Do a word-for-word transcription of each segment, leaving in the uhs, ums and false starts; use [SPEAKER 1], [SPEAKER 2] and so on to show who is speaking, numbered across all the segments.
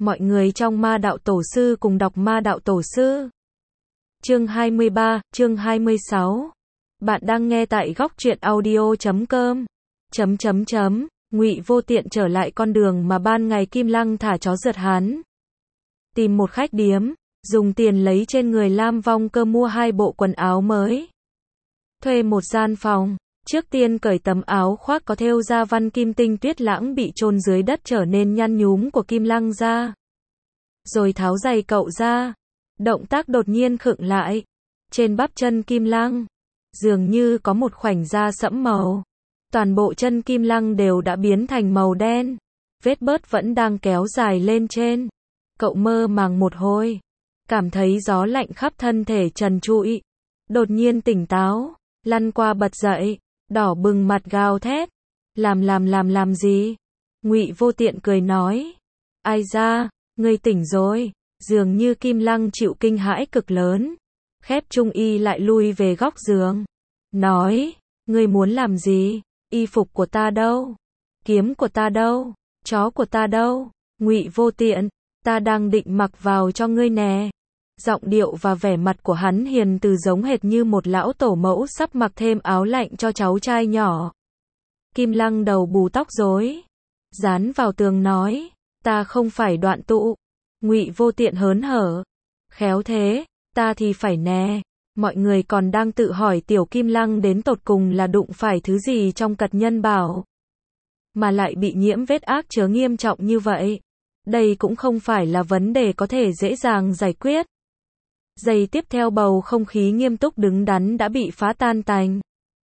[SPEAKER 1] Mọi người trong Ma Đạo Tổ Sư cùng đọc Ma Đạo Tổ Sư. Chương hai mươi ba, chương hai mươi sáu. Bạn đang nghe tại góc truyện audio chấm com. Chấm chấm chấm, Ngụy Vô Tiện trở lại con đường mà ban ngày Kim Lăng thả chó rượt hắn. Tìm một khách điếm, dùng tiền lấy trên người Lam Vong Cơ mua hai bộ quần áo mới. Thuê một gian phòng, trước tiên cởi tấm áo khoác có thêu ra văn kim tinh tuyết lãng bị chôn dưới đất trở nên nhăn nhúm của Kim Lăng ra. Rồi tháo giày cậu ra. Động tác đột nhiên khựng lại. Trên bắp chân Kim Lăng, dường như có một khoảnh da sẫm màu. Toàn bộ chân Kim Lăng đều đã biến thành màu đen. Vết bớt vẫn đang kéo dài lên trên. Cậu mơ màng một hồi, cảm thấy gió lạnh khắp thân thể trần trụi. Đột nhiên tỉnh táo, lăn qua bật dậy, đỏ bừng mặt gào thét. Làm làm làm làm gì? Ngụy Vô Tiện cười nói. Ai ra, ngươi tỉnh rồi. Dường như Kim Lăng chịu kinh hãi cực lớn. Khép trung y lại lui về góc giường. Nói, ngươi muốn làm gì? Y phục của ta đâu? Kiếm của ta đâu? Chó của ta đâu? Ngụy Vô Tiện, ta đang định mặc vào cho ngươi nè. Giọng điệu và vẻ mặt của hắn hiền từ giống hệt như một lão tổ mẫu sắp mặc thêm áo lạnh cho cháu trai nhỏ. Kim Lăng đầu bù tóc rối, dán vào tường nói, ta không phải đoạn tụ. Ngụy Vô Tiện hớn hở, khéo thế, ta thì phải nè. Mọi người còn đang tự hỏi tiểu Kim Lăng đến tột cùng là đụng phải thứ gì trong cật nhân bảo, mà lại bị nhiễm vết ác chớ nghiêm trọng như vậy. Đây cũng không phải là vấn đề có thể dễ dàng giải quyết. Giây tiếp theo bầu không khí nghiêm túc đứng đắn đã bị phá tan tành.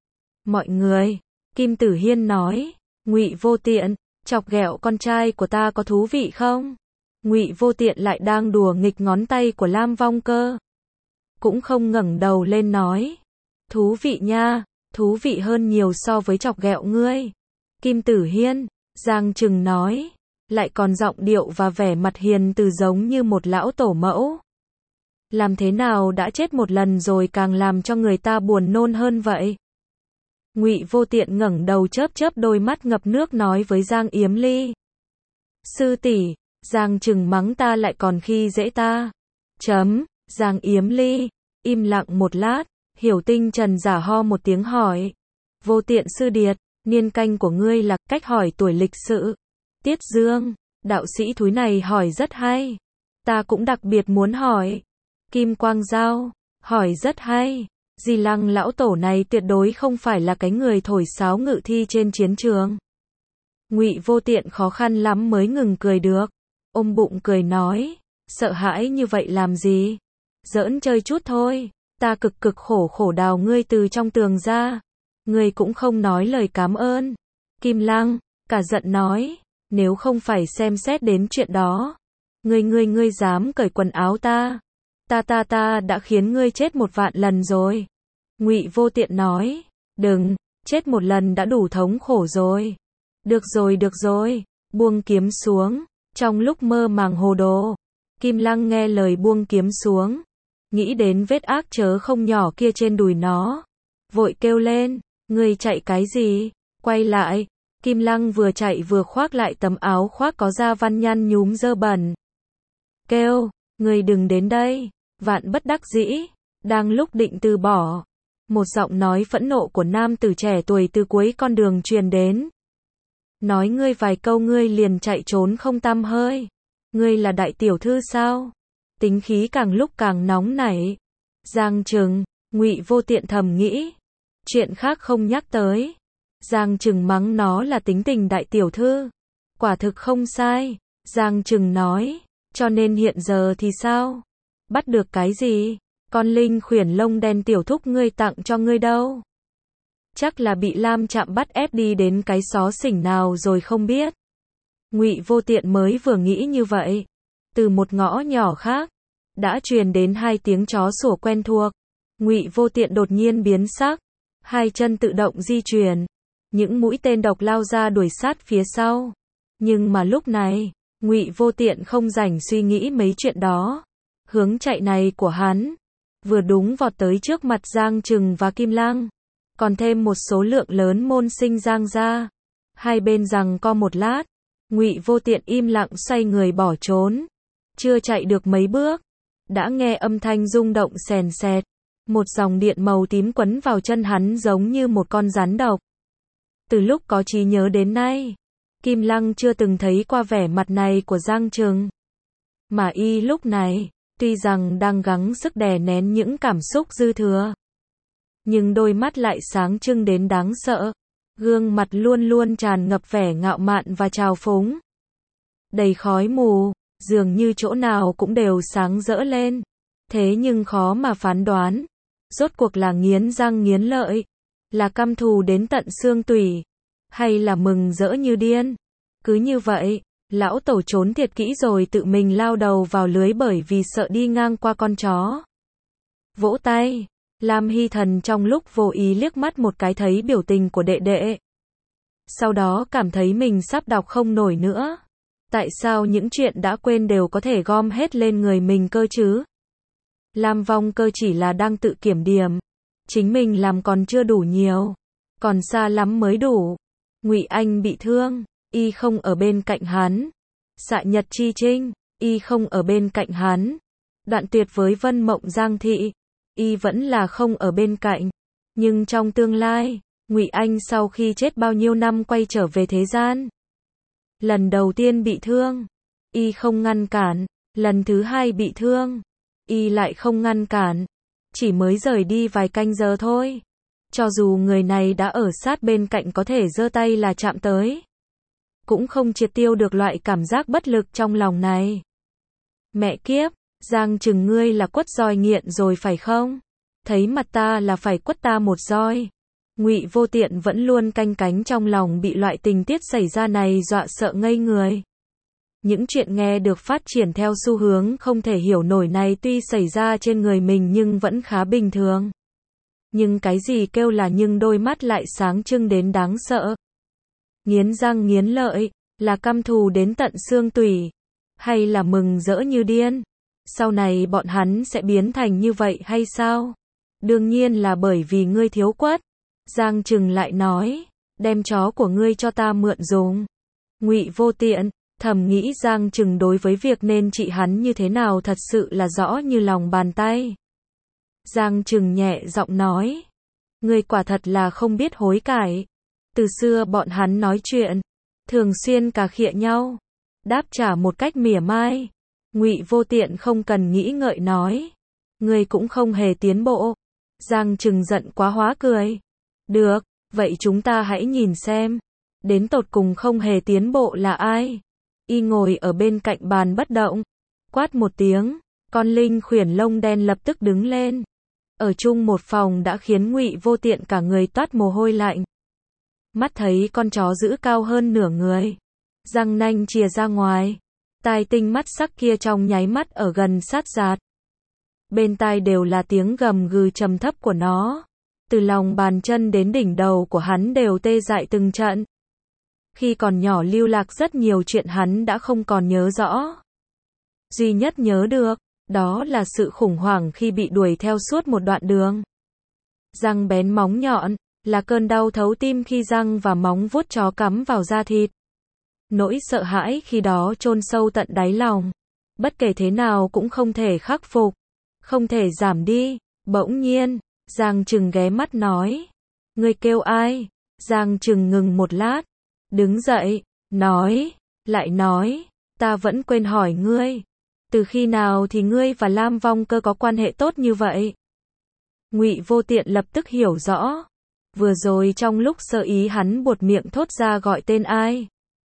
[SPEAKER 1] Mọi người, Kim Tử Hiên nói, Ngụy Vô Tiện, chọc ghẹo con trai của ta có thú vị không? Ngụy Vô Tiện lại đang đùa nghịch ngón tay của Lam Vong Cơ. Cũng không ngẩng đầu lên nói, thú vị nha, thú vị hơn nhiều so với chọc ghẹo ngươi. Kim Tử Hiên, Giang Trừng nói, lại còn giọng điệu và vẻ mặt hiền từ giống như một lão tổ mẫu. Làm thế nào đã chết một lần rồi càng làm cho người ta buồn nôn hơn vậy? Ngụy Vô Tiện ngẩng đầu chớp chớp đôi mắt ngập nước nói với Giang Yếm Ly. Sư tỷ, Giang Trừng mắng ta lại còn khi dễ ta. Chấm, Giang Yếm Ly, im lặng một lát, Hiểu Tinh Trần giả ho một tiếng hỏi. Vô Tiện sư điệt, niên canh của ngươi là cách hỏi tuổi lịch sự. Tiết Dương, đạo sĩ thúi này hỏi rất hay. Ta cũng đặc biệt muốn hỏi. Kim Quang Giao, hỏi rất hay. Di Lăng lão tổ này tuyệt đối không phải là cái người thổi sáo ngự thi trên chiến trường. Ngụy Vô Tiện khó khăn lắm mới ngừng cười được. Ôm bụng cười nói, sợ hãi như vậy làm gì? Giỡn chơi chút thôi. Ta cực cực khổ khổ đào ngươi từ trong tường ra. Ngươi cũng không nói lời cảm ơn. Kim Lăng, cả giận nói, nếu không phải xem xét đến chuyện đó, ngươi ngươi ngươi dám cởi quần áo ta, ta ta ta đã khiến ngươi chết một vạn lần rồi. Ngụy Vô Tiện nói, đừng, chết một lần đã đủ thống khổ rồi. Được rồi được rồi, buông kiếm xuống. Trong lúc mơ màng hồ đồ, Kim Lăng nghe lời buông kiếm xuống, nghĩ đến vết ác chớ không nhỏ kia trên đùi nó, vội kêu lên, ngươi chạy cái gì? Quay lại. Kim Lăng vừa chạy vừa khoác lại tấm áo khoác có da văn nhăn nhúm dơ bẩn. Kêu, ngươi đừng đến đây. Vạn bất đắc dĩ, đang lúc định từ bỏ, một giọng nói phẫn nộ của nam tử trẻ tuổi từ cuối con đường truyền đến. Nói ngươi vài câu ngươi liền chạy trốn không tăm hơi. Ngươi là đại tiểu thư sao? Tính khí càng lúc càng nóng nảy. Giang Trừng, Ngụy Vô Tiện thầm nghĩ. Chuyện khác không nhắc tới. Giang Trừng mắng nó là tính tình đại tiểu thư. Quả thực không sai. Giang Trừng nói, cho nên hiện giờ thì sao? Bắt được cái gì? Con linh khuyển lông đen tiểu thúc ngươi tặng cho ngươi đâu? Chắc là bị Lam Trạm bắt ép đi đến cái xó xỉnh nào rồi không biết. Ngụy Vô Tiện mới vừa nghĩ như vậy, từ một ngõ nhỏ khác đã truyền đến hai tiếng chó sủa quen thuộc. Ngụy Vô Tiện đột nhiên biến sắc, hai chân tự động di chuyển, những mũi tên độc lao ra đuổi sát phía sau. Nhưng mà lúc này, Ngụy Vô Tiện không rảnh suy nghĩ mấy chuyện đó. Hướng chạy này của hắn vừa đúng vọt tới trước mặt Giang Trừng và Kim Lăng, còn thêm một số lượng lớn môn sinh Giang gia. Hai bên giằng co một lát, Ngụy Vô Tiện im lặng xoay người bỏ trốn. Chưa chạy được mấy bước, đã nghe âm thanh rung động sèn sẹt. Một dòng điện màu tím quấn vào chân hắn giống như một con rắn độc. Từ lúc có trí nhớ đến nay, Kim Lăng chưa từng thấy qua vẻ mặt này của Giang Trừng. Mà y lúc này, tuy rằng đang gắng sức đè nén những cảm xúc dư thừa, nhưng đôi mắt lại sáng trưng đến đáng sợ. Gương mặt luôn luôn tràn ngập vẻ ngạo mạn và trào phúng. Đầy khói mù, dường như chỗ nào cũng đều sáng rỡ lên. Thế nhưng khó mà phán đoán. Rốt cuộc là nghiến răng nghiến lợi, là căm thù đến tận xương tủy, hay là mừng rỡ như điên. Cứ như vậy, lão tổ trốn thiệt kỹ rồi tự mình lao đầu vào lưới bởi vì sợ đi ngang qua con chó. Vỗ tay, Lam Hy Thần trong lúc vô ý liếc mắt một cái thấy biểu tình của đệ đệ. Sau đó cảm thấy mình sắp đọc không nổi nữa. Tại sao những chuyện đã quên đều có thể gom hết lên người mình cơ chứ? Lam Vong Cơ chỉ là đang tự kiểm điểm. Chính mình làm còn chưa đủ nhiều. Còn xa lắm mới đủ. Ngụy Anh bị thương, y không ở bên cạnh hắn. Xạ Nhật Chi Trinh, y không ở bên cạnh hắn. Đoạn tuyệt với Vân Mộng Giang Thị, y vẫn là không ở bên cạnh. Nhưng trong tương lai, Ngụy Anh sau khi chết bao nhiêu năm quay trở về thế gian. Lần đầu tiên bị thương, y không ngăn cản. Lần thứ hai bị thương, y lại không ngăn cản. Chỉ mới rời đi vài canh giờ thôi. Cho dù người này đã ở sát bên cạnh có thể giơ tay là chạm tới, cũng không triệt tiêu được loại cảm giác bất lực trong lòng này. Mẹ kiếp, Giang Trừng ngươi là quất roi nghiện rồi phải không? Thấy mặt ta là phải quất ta một roi. Ngụy Vô Tiện vẫn luôn canh cánh trong lòng bị loại tình tiết xảy ra này dọa sợ ngây người. Những chuyện nghe được phát triển theo xu hướng không thể hiểu nổi này tuy xảy ra trên người mình nhưng vẫn khá bình thường. Nhưng cái gì kêu là nhưng đôi mắt lại sáng trưng đến đáng sợ. Nghiến răng nghiến lợi, là căm thù đến tận xương tủy, hay là mừng rỡ như điên? Sau này bọn hắn sẽ biến thành như vậy hay sao? Đương nhiên là bởi vì ngươi thiếu quất. Giang Trừng lại nói, đem chó của ngươi cho ta mượn dùng. Ngụy Vô Tiện, thầm nghĩ Giang Trừng đối với việc nên trị hắn như thế nào thật sự là rõ như lòng bàn tay. Giang Trừng nhẹ giọng nói, ngươi quả thật là không biết hối cải. Từ xưa bọn hắn nói chuyện, thường xuyên cà khịa nhau, đáp trả một cách mỉa mai. Ngụy Vô Tiện không cần nghĩ ngợi nói, ngươi cũng không hề tiến bộ. Giang Trừng giận quá hóa cười. Được, vậy chúng ta hãy nhìn xem, đến tột cùng không hề tiến bộ là ai? Y ngồi ở bên cạnh bàn bất động, quát một tiếng, con linh khuyển lông đen lập tức đứng lên. Ở chung một phòng đã khiến Ngụy Vô Tiện cả người toát mồ hôi lạnh. Mắt thấy con chó giữ cao hơn nửa người, răng nanh chìa ra ngoài, tai tinh mắt sắc kia trong nháy mắt ở gần sát giạt. Bên tai đều là tiếng gầm gừ trầm thấp của nó. Từ lòng bàn chân đến đỉnh đầu của hắn đều tê dại từng trận. Khi còn nhỏ lưu lạc rất nhiều chuyện hắn đã không còn nhớ rõ. Duy nhất nhớ được, đó là sự khủng hoảng khi bị đuổi theo suốt một đoạn đường. Răng bén móng nhọn, là cơn đau thấu tim khi răng và móng vuốt chó cắm vào da thịt. Nỗi sợ hãi khi đó chôn sâu tận đáy lòng. Bất kể thế nào cũng không thể khắc phục, không thể giảm đi. Bỗng nhiên, Giang Trừng ghé mắt nói, ngươi kêu ai? Giang Trừng ngừng một lát, đứng dậy, nói, lại nói, ta vẫn quên hỏi ngươi, từ khi nào thì ngươi và Lam Vong Cơ có quan hệ tốt như vậy? Ngụy Vô Tiện lập tức hiểu rõ, vừa rồi trong lúc sơ ý hắn buột miệng thốt ra gọi tên ai.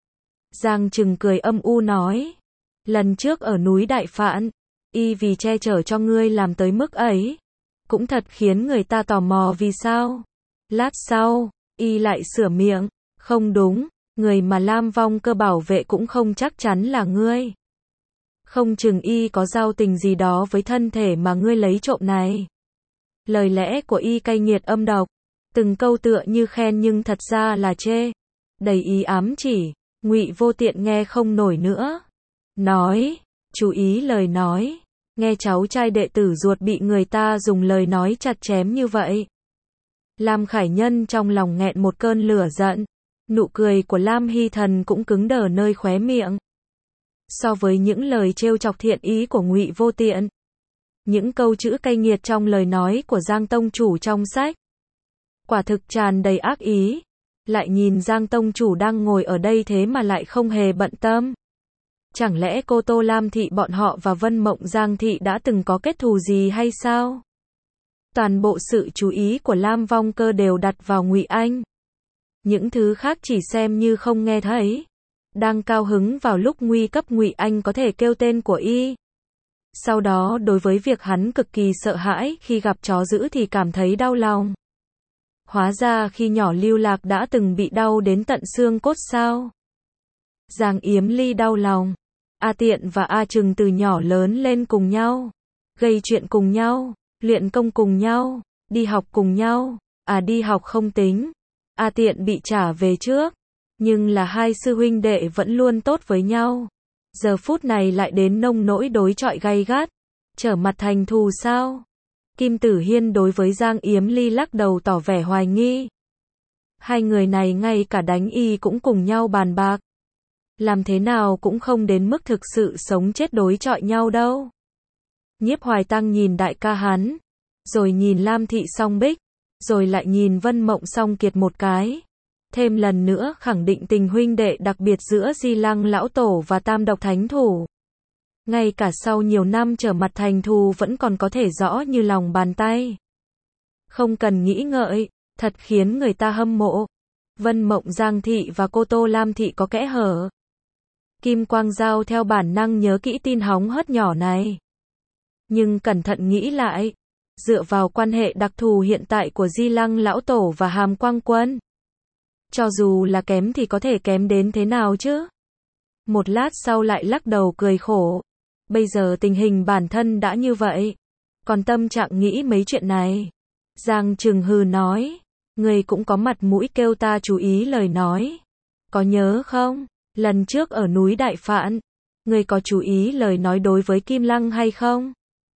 [SPEAKER 1] Giang Trừng cười âm u nói, lần trước ở núi Đại Phạn, y vì che chở cho ngươi làm tới mức ấy. Cũng thật khiến người ta tò mò vì sao. Lát sau, y lại sửa miệng, không đúng, người mà Lam Vong Cơ bảo vệ cũng không chắc chắn là ngươi. Không chừng y có giao tình gì đó với thân thể mà ngươi lấy trộm này. Lời lẽ của y cay nghiệt âm độc, từng câu tựa như khen nhưng thật ra là chê, đầy ý ám chỉ. Ngụy Vô Tiện nghe không nổi nữa, nói, chú ý lời nói. Nghe cháu trai đệ tử ruột bị người ta dùng lời nói chặt chém như vậy. Lam Khải Nhân trong lòng nghẹn một cơn lửa giận, Nụ cười của Lam Hy Thần cũng cứng đờ nơi khóe miệng. So với những lời trêu chọc thiện ý của Ngụy Vô Tiện, những câu chữ cay nghiệt trong lời nói của Giang tông chủ trong sách, quả thực tràn đầy ác ý. Lại nhìn Giang tông chủ đang ngồi ở đây thế mà lại không hề bận tâm. Chẳng lẽ cô Tô Lam thị bọn họ và Vân Mộng Giang thị đã từng có kết thù gì hay sao? Toàn bộ sự chú ý của Lam Vong Cơ đều đặt vào Ngụy Anh. Những thứ khác chỉ xem như không nghe thấy. Đang cao hứng vào lúc nguy cấp Ngụy Anh có thể kêu tên của y. Sau đó đối với việc hắn cực kỳ sợ hãi khi gặp chó dữ thì cảm thấy đau lòng. Hóa ra khi nhỏ Lưu Lạc đã từng bị đau đến tận xương cốt sao? Giang Yếm Ly đau lòng. A Tiện và A Trừng từ nhỏ lớn lên cùng nhau, gây chuyện cùng nhau, luyện công cùng nhau, đi học cùng nhau. À đi học không tính, A Tiện bị trả về trước, nhưng là hai sư huynh đệ vẫn luôn tốt với nhau. Giờ phút này lại đến nông nỗi đối chọi gay gắt, trở mặt thành thù sao? Kim Tử Hiên đối với Giang Yếm Ly lắc đầu tỏ vẻ hoài nghi. Hai người này ngay cả đánh y cũng cùng nhau bàn bạc. Làm thế nào cũng không đến mức thực sự sống chết đối chọi nhau đâu. Nhiếp Hoài Tăng nhìn đại ca hắn, rồi nhìn Lam Thị Song Bích, rồi lại nhìn Vân Mộng Song Kiệt một cái. Thêm lần nữa khẳng định tình huynh đệ đặc biệt giữa Di Lăng lão tổ và Tam Độc Thánh Thủ. Ngay cả sau nhiều năm trở mặt thành thù vẫn còn có thể rõ như lòng bàn tay. Không cần nghĩ ngợi, thật khiến người ta hâm mộ. Vân Mộng Giang Thị và cô Tô Lam Thị có kẽ hở. Kim Quang Giao theo bản năng nhớ kỹ tin hóng hớt nhỏ này. Nhưng cẩn thận nghĩ lại, dựa vào quan hệ đặc thù hiện tại của Di Lăng lão tổ và Hàm Quang Quân, cho dù là kém thì có thể kém đến thế nào chứ? Một lát sau lại lắc đầu cười khổ. Bây giờ tình hình bản thân đã như vậy, còn tâm trạng nghĩ mấy chuyện này. Giang Trừng hừ nói, người cũng có mặt mũi kêu ta chú ý lời nói. Có nhớ không? Lần trước ở núi Đại Phạn, người có chú ý lời nói đối với Kim Lăng hay không?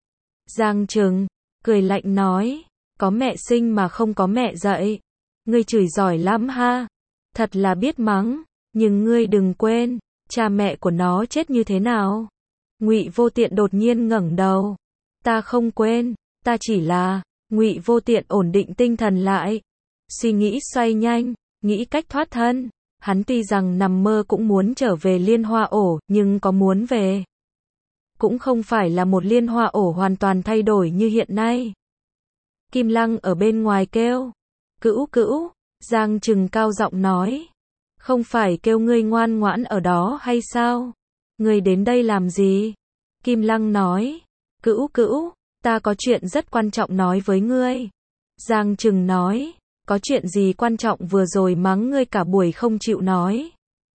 [SPEAKER 1] Giang Trừng cười lạnh nói, có mẹ sinh mà không có mẹ dạy. Ngươi chửi giỏi lắm ha, thật là biết mắng, nhưng ngươi đừng quên, cha mẹ của nó chết như thế nào. Ngụy Vô Tiện đột nhiên ngẩng đầu, ta không quên, ta chỉ là, Ngụy Vô Tiện ổn định tinh thần lại, suy nghĩ xoay nhanh, nghĩ cách thoát thân. Hắn tuy rằng nằm mơ cũng muốn trở về Liên Hoa Ổ, nhưng có muốn về, cũng không phải là một Liên Hoa Ổ hoàn toàn thay đổi như hiện nay. Kim Lăng ở bên ngoài kêu, cữu cữu, Giang Trừng cao giọng nói, không phải kêu ngươi ngoan ngoãn ở đó hay sao? Ngươi đến đây làm gì? Kim Lăng nói, cữu cữu, ta có chuyện rất quan trọng nói với ngươi. Giang Trừng nói, có chuyện gì quan trọng vừa rồi mắng ngươi cả buổi không chịu nói.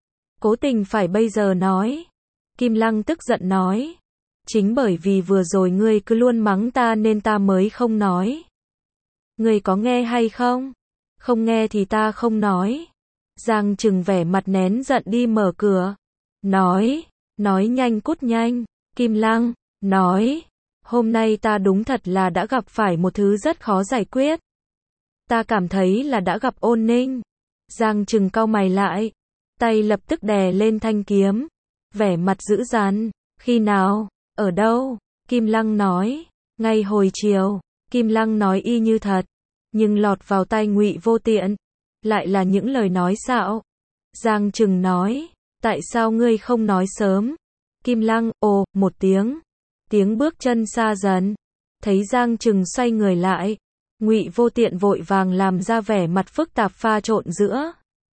[SPEAKER 1] Cố tình phải bây giờ nói. Kim Lăng tức giận nói, chính bởi vì vừa rồi ngươi cứ luôn mắng ta nên ta mới không nói. Ngươi có nghe hay không? Không nghe thì ta không nói. Giang Trừng vẻ mặt nén giận đi mở cửa. Nói, nói nhanh cút nhanh. Kim Lăng, nói, hôm nay ta đúng thật là đã gặp phải một thứ rất khó giải quyết. Ta cảm thấy là đã gặp Ôn Ninh. Giang Trừng cau mày lại, tay lập tức đè lên thanh kiếm, vẻ mặt dữ dằn. Khi nào? Ở đâu? Kim Lăng nói, ngay hồi chiều. Kim Lăng nói y như thật, nhưng lọt vào tai Ngụy Vô Tiện, lại là những lời nói xạo. Giang Trừng nói, tại sao ngươi không nói sớm? Kim Lăng, ồ, một tiếng. Tiếng bước chân xa dần. Thấy Giang Trừng xoay người lại, Ngụy Vô Tiện vội vàng làm ra vẻ mặt phức tạp pha trộn giữa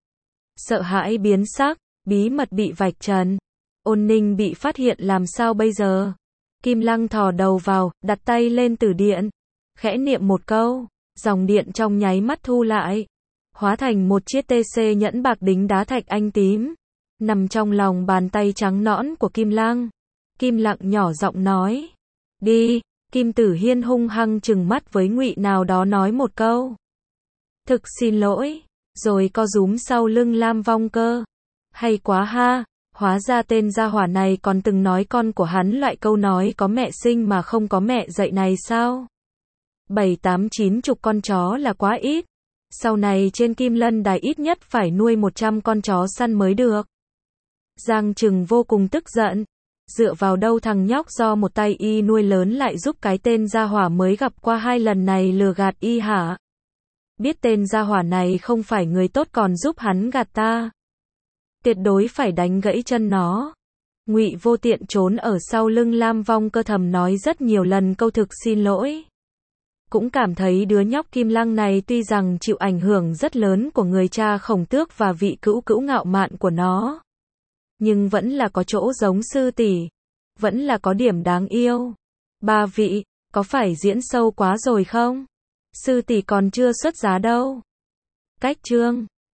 [SPEAKER 1] sợ hãi biến sắc, bí mật bị vạch trần. Ôn Ninh bị phát hiện làm sao bây giờ? Kim Lăng thò đầu vào, đặt tay lên tử điện, khẽ niệm một câu, dòng điện trong nháy mắt thu lại, hóa thành một chiếc tê xê nhẫn bạc đính đá thạch anh tím, nằm trong lòng bàn tay trắng nõn của Kim Lăng. Kim Lăng nhỏ giọng nói, đi. Kim Tử Hiên hung hăng trừng mắt với Ngụy nào đó nói một câu, thực xin lỗi, rồi co rúm sau lưng Lam Vong Cơ. Hay quá ha, hóa ra tên gia hỏa này còn từng nói con của hắn loại câu nói có mẹ sinh mà không có mẹ dạy này sao? Bảy tám chín chục con chó là quá ít. Sau này trên Kim Lân Đài ít nhất phải nuôi một trăm con chó săn mới được. Giang Trừng vô cùng tức giận. Dựa vào đâu thằng nhóc do một tay y nuôi lớn lại giúp cái tên gia hỏa mới gặp qua hai lần này lừa gạt y hả? Biết tên gia hỏa này không phải người tốt còn giúp hắn gạt ta. Tuyệt đối phải đánh gãy chân nó. Ngụy Vô Tiện trốn ở sau lưng Lam Vong Cơ thầm nói rất nhiều lần câu thực xin lỗi. Cũng cảm thấy đứa nhóc Kim Lăng này tuy rằng chịu ảnh hưởng rất lớn của người cha Khổng Tước và vị cữu cữu ngạo mạn của nó. Nhưng vẫn là có chỗ giống sư tỷ. Vẫn là có điểm đáng yêu. Ba vị, có phải diễn sâu quá rồi không? Sư tỷ còn chưa xuất giá đâu. Cách chương